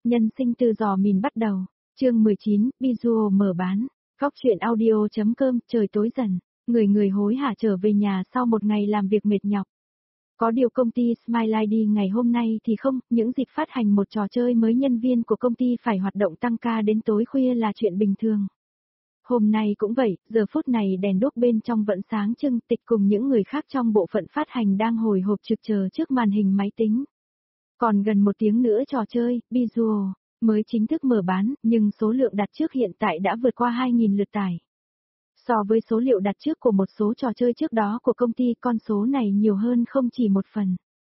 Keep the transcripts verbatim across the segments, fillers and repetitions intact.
Nhân sinh từ giò mìn bắt đầu. Chương mười chín, Visual mở bán. Góc truyện audio.com, trời tối dần. Người người hối hả trở về nhà sau một ngày làm việc mệt nhọc. Có điều công ty Smile i đê ngày hôm nay thì không, những dịp phát hành một trò chơi mới nhân viên của công ty phải hoạt động tăng ca đến tối khuya là chuyện bình thường. Hôm nay cũng vậy, giờ phút này đèn đuốc bên trong vẫn sáng trưng, Tịch cùng những người khác trong bộ phận phát hành đang hồi hộp trực chờ trước màn hình máy tính. Còn gần một tiếng nữa trò chơi, Visual, mới chính thức mở bán, nhưng số lượng đặt trước hiện tại đã vượt qua hai nghìn lượt tải. So với số liệu đặt trước của một số trò chơi trước đó của công ty, con số này nhiều hơn không chỉ một phần.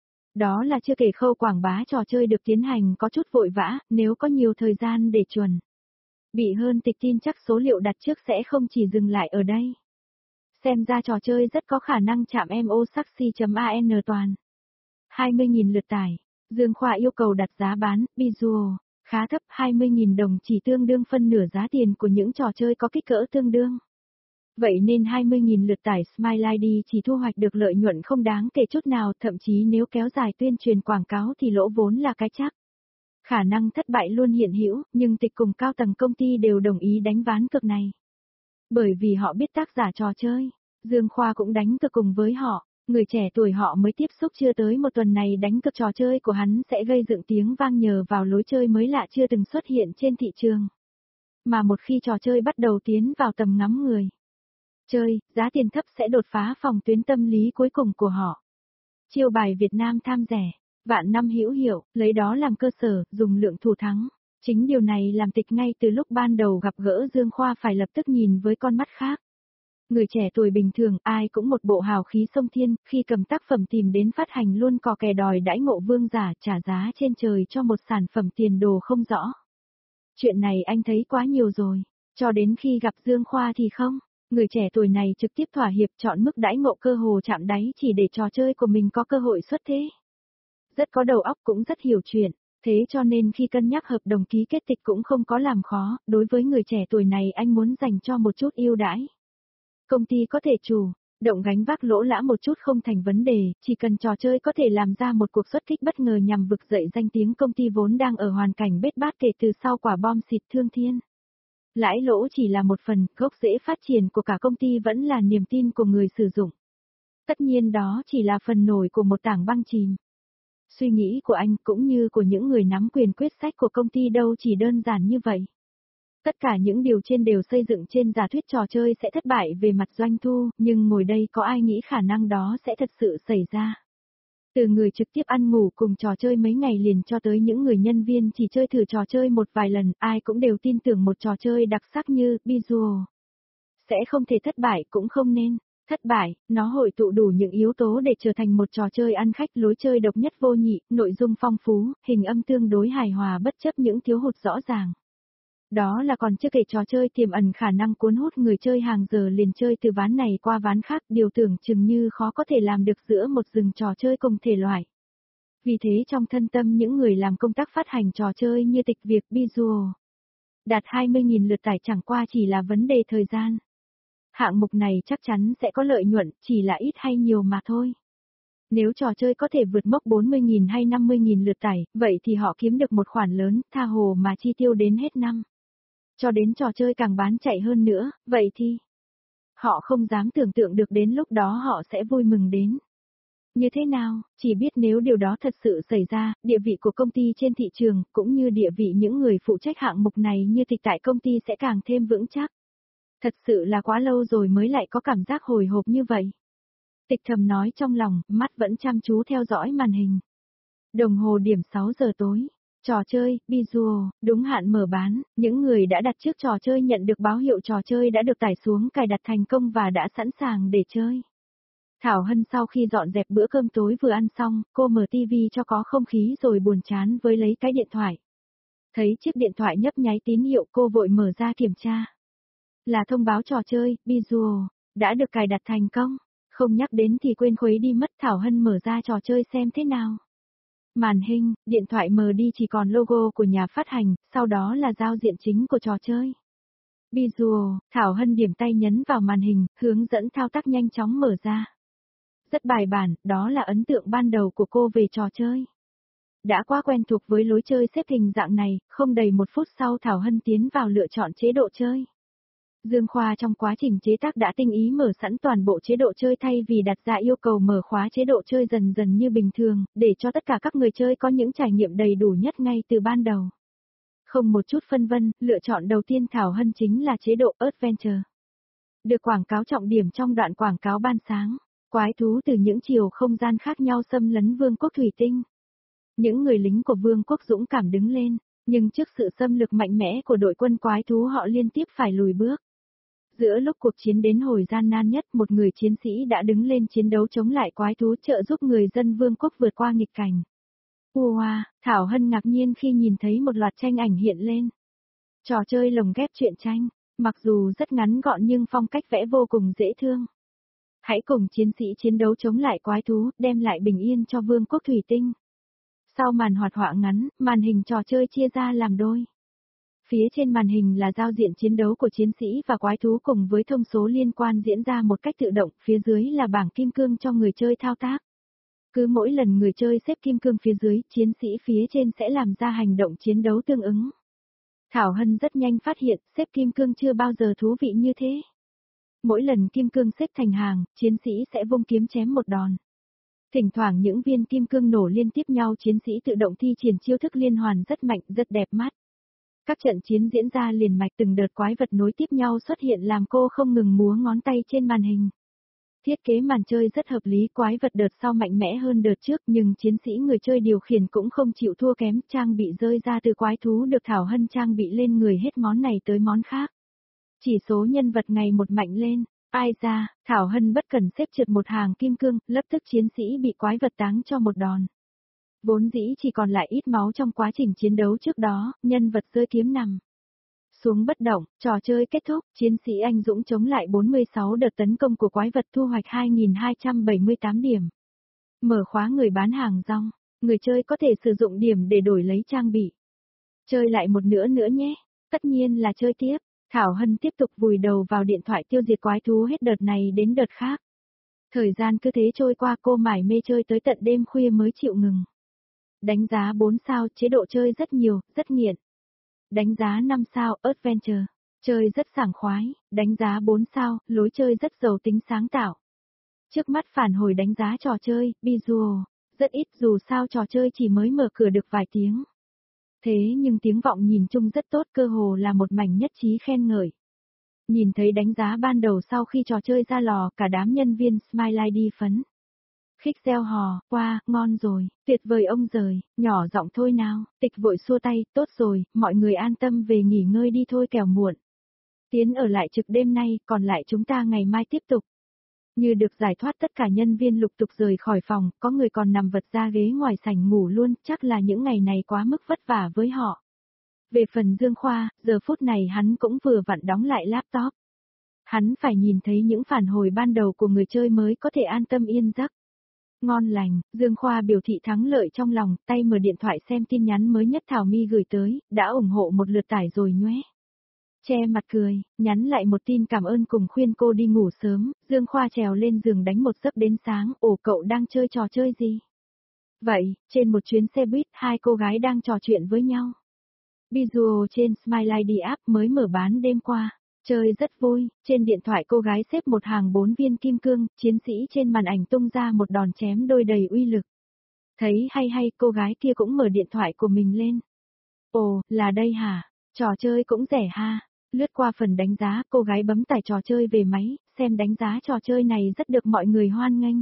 Đó là chưa kể khâu quảng bá trò chơi được tiến hành có chút vội vã, nếu có nhiều thời gian để chuẩn bị hơn Tịch tin chắc số liệu đặt trước sẽ không chỉ dừng lại ở đây. Xem ra trò chơi rất có khả năng chạm mosaxi.an toàn. hai mươi nghìn lượt tải. Dương Khoa yêu cầu đặt giá bán, Visual, khá thấp, hai mươi nghìn đồng chỉ tương đương phân nửa giá tiền của những trò chơi có kích cỡ tương đương. Vậy nên hai mươi nghìn lượt tải Smile i đê chỉ thu hoạch được lợi nhuận không đáng kể chút nào, thậm chí nếu kéo dài tuyên truyền quảng cáo thì lỗ vốn là cái chắc. Khả năng thất bại luôn hiện hữu, nhưng Tịch cùng cao tầng công ty đều đồng ý đánh ván cược này. Bởi vì họ biết tác giả trò chơi, Dương Khoa cũng đánh cược cùng với họ. Người trẻ tuổi họ mới tiếp xúc chưa tới một tuần này đánh cược trò chơi của hắn sẽ gây dựng tiếng vang nhờ vào lối chơi mới lạ chưa từng xuất hiện trên thị trường. Mà một khi trò chơi bắt đầu tiến vào tầm ngắm người chơi, giá tiền thấp sẽ đột phá phòng tuyến tâm lý cuối cùng của họ. Chiêu bài Việt Nam tham rẻ, vạn năm hữu hiệu, lấy đó làm cơ sở, dùng lượng thủ thắng. Chính điều này làm Tịch ngay từ lúc ban đầu gặp gỡ Dương Khoa phải lập tức nhìn với con mắt khác. Người trẻ tuổi bình thường ai cũng một bộ hào khí sông thiên, khi cầm tác phẩm tìm đến phát hành luôn cò kè đòi đãi ngộ vương giả trả giá trên trời cho một sản phẩm tiền đồ không rõ. Chuyện này anh thấy quá nhiều rồi, cho đến khi gặp Dương Khoa thì không, người trẻ tuổi này trực tiếp thỏa hiệp chọn mức đãi ngộ cơ hồ chạm đáy chỉ để trò chơi của mình có cơ hội xuất thế. Rất có đầu óc cũng rất hiểu chuyện, thế cho nên khi cân nhắc hợp đồng ký kết Tịch cũng không có làm khó, đối với người trẻ tuổi này anh muốn dành cho một chút ưu đãi. Công ty có thể chủ động gánh vác lỗ lã một chút không thành vấn đề, chỉ cần trò chơi có thể làm ra một cuộc xuất kích bất ngờ nhằm vực dậy danh tiếng công ty vốn đang ở hoàn cảnh bết bát kể từ sau quả bom xịt Thương Thiên. Lãi lỗ chỉ là một phần, gốc rễ phát triển của cả công ty vẫn là niềm tin của người sử dụng. Tất nhiên đó chỉ là phần nổi của một tảng băng chìm. Suy nghĩ của anh cũng như của những người nắm quyền quyết sách của công ty đâu chỉ đơn giản như vậy. Tất cả những điều trên đều xây dựng trên giả thuyết trò chơi sẽ thất bại về mặt doanh thu, nhưng ngồi đây có ai nghĩ khả năng đó sẽ thật sự xảy ra. Từ người trực tiếp ăn ngủ cùng trò chơi mấy ngày liền cho tới những người nhân viên chỉ chơi thử trò chơi một vài lần, ai cũng đều tin tưởng một trò chơi đặc sắc như Visual sẽ không thể thất bại, cũng không nên thất bại. Nó hội tụ đủ những yếu tố để trở thành một trò chơi ăn khách, lối chơi độc nhất vô nhị, nội dung phong phú, hình âm tương đối hài hòa bất chấp những thiếu hụt rõ ràng. Đó là còn chưa kể trò chơi tiềm ẩn khả năng cuốn hút người chơi hàng giờ liền chơi từ ván này qua ván khác, điều tưởng chừng như khó có thể làm được giữa một rừng trò chơi cùng thể loại. Vì thế trong thân tâm những người làm công tác phát hành trò chơi như Tịch, việc Visual đạt hai mươi nghìn lượt tải chẳng qua chỉ là vấn đề thời gian. Hạng mục này chắc chắn sẽ có lợi nhuận, chỉ là ít hay nhiều mà thôi. Nếu trò chơi có thể vượt mốc bốn mươi nghìn hay năm mươi nghìn lượt tải, vậy thì họ kiếm được một khoản lớn, tha hồ mà chi tiêu đến hết năm. Cho đến trò chơi càng bán chạy hơn nữa, vậy thì họ không dám tưởng tượng được đến lúc đó họ sẽ vui mừng đến như thế nào, chỉ biết nếu điều đó thật sự xảy ra, địa vị của công ty trên thị trường, cũng như địa vị những người phụ trách hạng mục này như Tịch tại công ty sẽ càng thêm vững chắc. Thật sự là quá lâu rồi mới lại có cảm giác hồi hộp như vậy. Tịch thầm nói trong lòng, mắt vẫn chăm chú theo dõi màn hình. Đồng hồ điểm sáu giờ tối. Trò chơi, Visual, đúng hạn mở bán, những người đã đặt trước trò chơi nhận được báo hiệu trò chơi đã được tải xuống cài đặt thành công và đã sẵn sàng để chơi. Thảo Hân sau khi dọn dẹp bữa cơm tối vừa ăn xong, cô mở tivi cho có không khí rồi buồn chán với lấy cái điện thoại. Thấy chiếc điện thoại nhấp nháy tín hiệu cô vội mở ra kiểm tra. Là thông báo trò chơi, Visual, đã được cài đặt thành công. Không nhắc đến thì quên khuấy đi mất. Thảo Hân mở ra trò chơi xem thế nào. Màn hình, điện thoại mờ đi chỉ còn logo của nhà phát hành, sau đó là giao diện chính của trò chơi. Visual, Thảo Hân điểm tay nhấn vào màn hình, hướng dẫn thao tác nhanh chóng mở ra. Rất bài bản, đó là ấn tượng ban đầu của cô về trò chơi. Đã quá quen thuộc với lối chơi xếp hình dạng này, không đầy một phút sau Thảo Hân tiến vào lựa chọn chế độ chơi. Dương Khoa trong quá trình chế tác đã tinh ý mở sẵn toàn bộ chế độ chơi thay vì đặt ra yêu cầu mở khóa chế độ chơi dần dần như bình thường, để cho tất cả các người chơi có những trải nghiệm đầy đủ nhất ngay từ ban đầu. Không một chút phân vân, lựa chọn đầu tiên Thảo Hân chính là chế độ Adventure. Được quảng cáo trọng điểm trong đoạn quảng cáo ban sáng, quái thú từ những chiều không gian khác nhau xâm lấn vương quốc thủy tinh. Những người lính của vương quốc dũng cảm đứng lên, nhưng trước sự xâm lược mạnh mẽ của đội quân quái thú họ liên tiếp phải lùi bước. Giữa lúc cuộc chiến đến hồi gian nan nhất, một người chiến sĩ đã đứng lên chiến đấu chống lại quái thú, trợ giúp người dân vương quốc vượt qua nghịch cảnh. Wow, Thảo Hân ngạc nhiên khi nhìn thấy một loạt tranh ảnh hiện lên. Trò chơi lồng ghép truyện tranh, mặc dù rất ngắn gọn nhưng phong cách vẽ vô cùng dễ thương. Hãy cùng chiến sĩ chiến đấu chống lại quái thú, đem lại bình yên cho vương quốc thủy tinh. Sau màn hoạt họa ngắn, màn hình trò chơi chia ra làm đôi. Phía trên màn hình là giao diện chiến đấu của chiến sĩ và quái thú cùng với thông số liên quan diễn ra một cách tự động, phía dưới là bảng kim cương cho người chơi thao tác. Cứ mỗi lần người chơi xếp kim cương phía dưới, chiến sĩ phía trên sẽ làm ra hành động chiến đấu tương ứng. Thảo Hân rất nhanh phát hiện, xếp kim cương chưa bao giờ thú vị như thế. Mỗi lần kim cương xếp thành hàng, chiến sĩ sẽ vung kiếm chém một đòn. Thỉnh thoảng những viên kim cương nổ liên tiếp nhau, chiến sĩ tự động thi triển chiêu thức liên hoàn rất mạnh, rất đẹp mắt. Các trận chiến diễn ra liền mạch, từng đợt quái vật nối tiếp nhau xuất hiện làm cô không ngừng múa ngón tay trên màn hình. Thiết kế màn chơi rất hợp lý, quái vật đợt sau mạnh mẽ hơn đợt trước, nhưng chiến sĩ người chơi điều khiển cũng không chịu thua kém, trang bị rơi ra từ quái thú được Thảo Hân trang bị lên người hết món này tới món khác. Chỉ số nhân vật ngày một mạnh lên, ai ra, Thảo Hân bất cần xếp trượt một hàng kim cương, lập tức chiến sĩ bị quái vật táng cho một đòn. Vốn dĩ chỉ còn lại ít máu trong quá trình chiến đấu trước đó, nhân vật rơi kiếm nằm xuống bất động, trò chơi kết thúc, chiến sĩ anh dũng chống lại bốn mươi sáu đợt tấn công của quái vật, thu hoạch hai nghìn hai trăm bảy mươi tám điểm. Mở khóa người bán hàng rong, người chơi có thể sử dụng điểm để đổi lấy trang bị. Chơi lại một nữa nữa nhé, tất nhiên là chơi tiếp. Thảo Hân tiếp tục vùi đầu vào điện thoại tiêu diệt quái thú hết đợt này đến đợt khác. Thời gian cứ thế trôi qua, cô mải mê chơi tới tận đêm khuya mới chịu ngừng. Đánh giá bốn sao, chế độ chơi rất nhiều, rất nghiện. Đánh giá năm sao, Adventure, chơi rất sảng khoái. Đánh giá bốn sao, lối chơi rất giàu tính sáng tạo. Trước mắt phản hồi đánh giá trò chơi, visual, rất ít, dù sao trò chơi chỉ mới mở cửa được vài tiếng. Thế nhưng tiếng vọng nhìn chung rất tốt, cơ hồ là một mảnh nhất trí khen ngợi. Nhìn thấy đánh giá ban đầu sau khi trò chơi ra lò, cả đám nhân viên Smile đi phấn khích reo hò, qua, wow, ngon rồi, tuyệt vời ông giời, nhỏ giọng thôi nào, Tịch vội xua tay, tốt rồi, mọi người an tâm về nghỉ ngơi đi thôi kẻo muộn. Tiến ở lại trực đêm nay, còn lại chúng ta ngày mai tiếp tục. Như được giải thoát, tất cả nhân viên lục tục rời khỏi phòng, có người còn nằm vật ra ghế ngoài sảnh ngủ luôn, chắc là những ngày này quá mức vất vả với họ. Về phần Dương Khoa, giờ phút này hắn cũng vừa vặn đóng lại laptop. Hắn phải nhìn thấy những phản hồi ban đầu của người chơi mới có thể an tâm yên giấc. Ngon lành, Dương Khoa biểu thị thắng lợi trong lòng, tay mở điện thoại xem tin nhắn mới nhất Thảo My gửi tới, đã ủng hộ một lượt tải rồi nhé. Che mặt cười, nhắn lại một tin cảm ơn cùng khuyên cô đi ngủ sớm, Dương Khoa trèo lên giường đánh một giấc đến sáng, ồ cậu đang chơi trò chơi gì? Vậy, trên một chuyến xe buýt, hai cô gái đang trò chuyện với nhau. Visual trên Smile i đê app mới mở bán đêm qua. Chơi rất vui, trên điện thoại cô gái xếp một hàng bốn viên kim cương, chiến sĩ trên màn ảnh tung ra một đòn chém đôi đầy uy lực. Thấy hay hay, cô gái kia cũng mở điện thoại của mình lên. Ồ, là đây hả? Trò chơi cũng rẻ ha. Lướt qua phần đánh giá, cô gái bấm tải trò chơi về máy, xem đánh giá trò chơi này rất được mọi người hoan nghênh.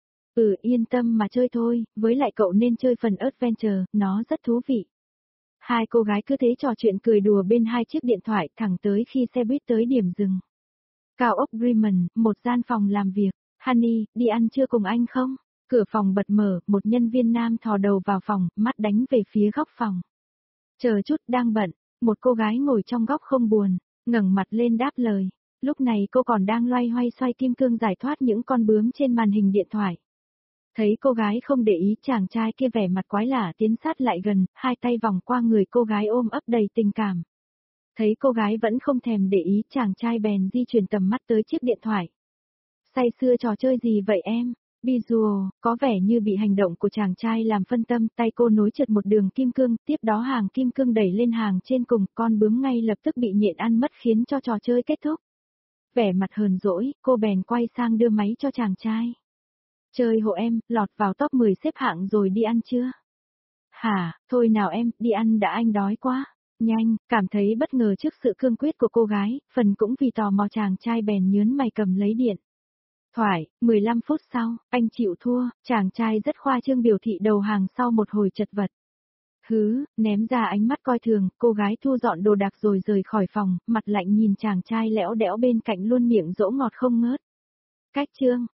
Ừ, yên tâm mà chơi thôi, với lại cậu nên chơi phần Adventure, nó rất thú vị. Hai cô gái cứ thế trò chuyện cười đùa bên hai chiếc điện thoại thẳng tới khi xe buýt tới điểm dừng. Cao ốc Bremen, một gian phòng làm việc. Honey, đi ăn trưa cùng anh không? Cửa phòng bật mở, một nhân viên nam thò đầu vào phòng, mắt đánh về phía góc phòng. Chờ chút, đang bận. Một cô gái ngồi trong góc không buồn, ngẩng mặt lên đáp lời. Lúc này cô còn đang loay hoay xoay kim cương giải thoát những con bướm trên màn hình điện thoại. Thấy cô gái không để ý, chàng trai kia vẻ mặt quái lạ tiến sát lại gần, hai tay vòng qua người cô gái ôm ấp đầy tình cảm. Thấy cô gái vẫn không thèm để ý, chàng trai bèn di chuyển tầm mắt tới chiếc điện thoại. Say sưa trò chơi gì vậy em? Visual, có vẻ như bị hành động của chàng trai làm phân tâm, tay cô nối chật một đường kim cương, tiếp đó hàng kim cương đẩy lên hàng trên cùng, con bướm ngay lập tức bị nhện ăn mất khiến cho trò chơi kết thúc. Vẻ mặt hờn dỗi, cô bèn quay sang đưa máy cho chàng trai. Chơi hộ em, lọt vào top mười xếp hạng rồi đi ăn chưa? Hả, thôi nào em, đi ăn đã, anh đói quá. Nhanh, cảm thấy bất ngờ trước sự cương quyết của cô gái, phần cũng vì tò mò chàng trai bèn nhớn mày cầm lấy điện thoại. mười lăm phút sau, anh chịu thua, chàng trai rất khoa trương biểu thị đầu hàng sau một hồi chật vật. Hứ, ném ra ánh mắt coi thường, cô gái thu dọn đồ đạc rồi rời khỏi phòng, mặt lạnh nhìn chàng trai lẽo đẽo bên cạnh luôn miệng dỗ ngọt không ngớt. Cách chương